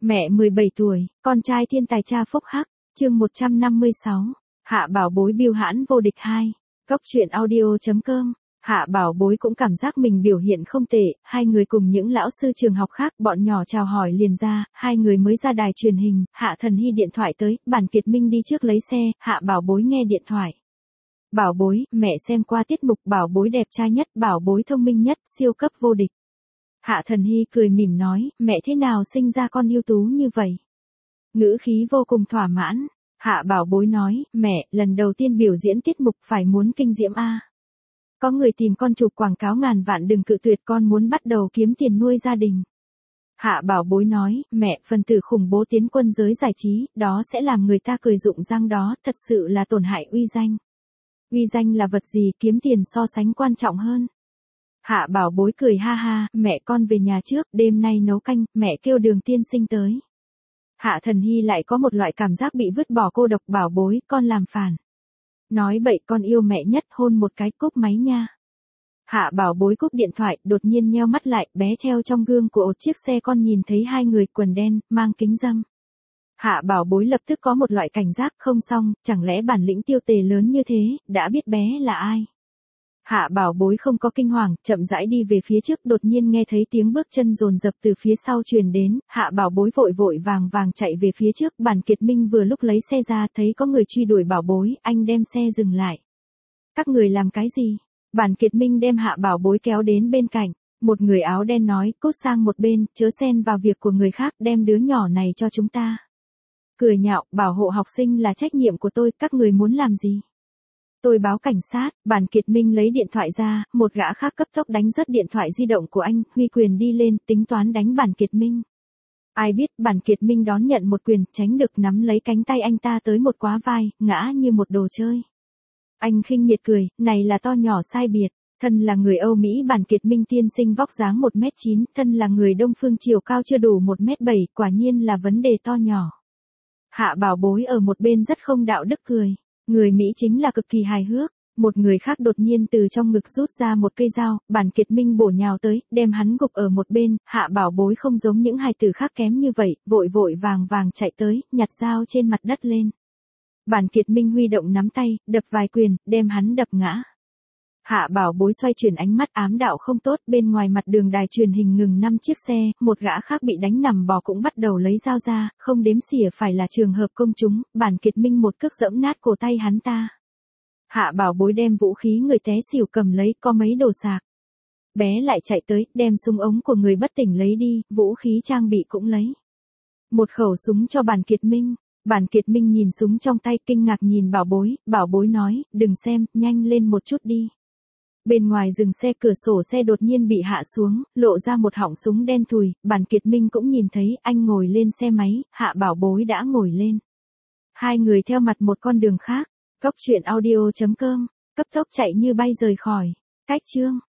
Mẹ 17 tuổi, con trai thiên tài cha phúc hắc, chương 156. Hạ Bảo Bối bưu hãn vô địch 2. Góc truyện audio.com. Hạ Bảo Bối cũng cảm giác mình biểu hiện không tệ, hai người cùng những lão sư trường học khác bọn nhỏ chào hỏi liền ra, hai người mới ra đài truyền hình, Hạ Thần Hy điện thoại tới, Bản Kiệt Minh đi trước lấy xe, Hạ Bảo Bối nghe điện thoại. Bảo Bối, mẹ xem qua tiết mục Bảo Bối đẹp trai nhất, Bảo Bối thông minh nhất, siêu cấp vô địch. Hạ Thần Hy cười mỉm nói, mẹ thế nào sinh ra con ưu tú như vậy? Ngữ khí vô cùng thỏa mãn. Hạ Bảo Bối nói, mẹ, lần đầu tiên biểu diễn tiết mục phải muốn kinh diễm a. Có người tìm con chụp quảng cáo ngàn vạn đừng cự tuyệt, con muốn bắt đầu kiếm tiền nuôi gia đình. Hạ Bảo Bối nói, mẹ, phần tử khủng bố tiến quân giới giải trí, đó sẽ làm người ta cười rụng răng đó, thật sự là tổn hại uy danh. Uy danh là vật gì, kiếm tiền so sánh quan trọng hơn. Hạ Bảo Bối cười ha ha, mẹ con về nhà trước, đêm nay nấu canh, mẹ kêu Đường tiên sinh tới. Hạ Thần Hy lại có một loại cảm giác bị vứt bỏ cô độc. Bảo Bối, con làm phản. Nói bậy, con yêu mẹ nhất, hôn một cái, cúp máy nha. Hạ Bảo Bối cúp điện thoại, đột nhiên nheo mắt lại, bé theo trong gương của một chiếc xe con nhìn thấy hai người quần đen, mang kính râm. Hạ Bảo Bối lập tức có một loại cảnh giác, không xong, chẳng lẽ bản lĩnh tiêu tề lớn như thế, đã biết bé là ai. Hạ Bảo Bối không có kinh hoàng, chậm rãi đi về phía trước, đột nhiên nghe thấy tiếng bước chân dồn dập từ phía sau truyền đến, Hạ Bảo Bối vội vội vàng vàng chạy về phía trước, Bản Kiệt Minh vừa lúc lấy xe ra, thấy có người truy đuổi Bảo Bối, anh đem xe dừng lại. Các người làm cái gì? Bản Kiệt Minh đem Hạ Bảo Bối kéo đến bên cạnh, một người áo đen nói, cút sang một bên, chớ xen vào việc của người khác, đem đứa nhỏ này cho chúng ta. Cười nhạo, bảo hộ học sinh là trách nhiệm của tôi, các người muốn làm gì? Tôi báo cảnh sát. Bản Kiệt Minh lấy điện thoại ra, một gã khác cấp tốc đánh rớt điện thoại di động của anh, huy quyền đi lên, tính toán đánh Bản Kiệt Minh. Ai biết, Bản Kiệt Minh đón nhận một quyền, tránh được nắm lấy cánh tay anh ta tới một quá vai, ngã như một đồ chơi. Anh khinh miệt cười, này là to nhỏ sai biệt, thân là người Âu Mỹ Bản Kiệt Minh tiên sinh vóc dáng 1m9, thân là người Đông Phương chiều cao chưa đủ 1m7, quả nhiên là vấn đề to nhỏ. Hạ Bảo Bối ở một bên rất không đạo đức cười. Người Mỹ chính là cực kỳ hài hước, một người khác đột nhiên từ trong ngực rút ra một cây dao, Bản Kiệt Minh bổ nhào tới, đem hắn gục ở một bên, Hạ Bảo Bối không giống những hài tử khác kém như vậy, vội vội vàng vàng chạy tới, nhặt dao trên mặt đất lên. Bản Kiệt Minh huy động nắm tay, đập vài quyền, đem hắn đập ngã. Hạ Bảo Bối xoay chuyển ánh mắt ám đạo không tốt, bên ngoài mặt đường đài truyền hình ngừng 5 chiếc xe, một gã khác bị đánh nằm bò cũng bắt đầu lấy dao ra, không đếm xỉa phải là trường hợp công chúng, Bản Kiệt Minh một cước giẫm nát cổ tay hắn ta. Hạ Bảo Bối đem vũ khí người té xỉu cầm lấy, có mấy đồ sạc. Bé lại chạy tới, đem súng ống của người bất tỉnh lấy đi, vũ khí trang bị cũng lấy. Một khẩu súng cho Bản Kiệt Minh. Bản Kiệt Minh nhìn súng trong tay kinh ngạc nhìn Bảo Bối nói, đừng xem, nhanh lên một chút đi. Bên ngoài dừng xe, cửa sổ xe đột nhiên bị hạ xuống, lộ ra một họng súng đen thùi, Bản Kiệt Minh cũng nhìn thấy, anh ngồi lên xe máy, Hạ Bảo Bối đã ngồi lên. Hai người theo mặt một con đường khác, góc truyện audio.com, cấp tốc chạy như bay rời khỏi. Cách chương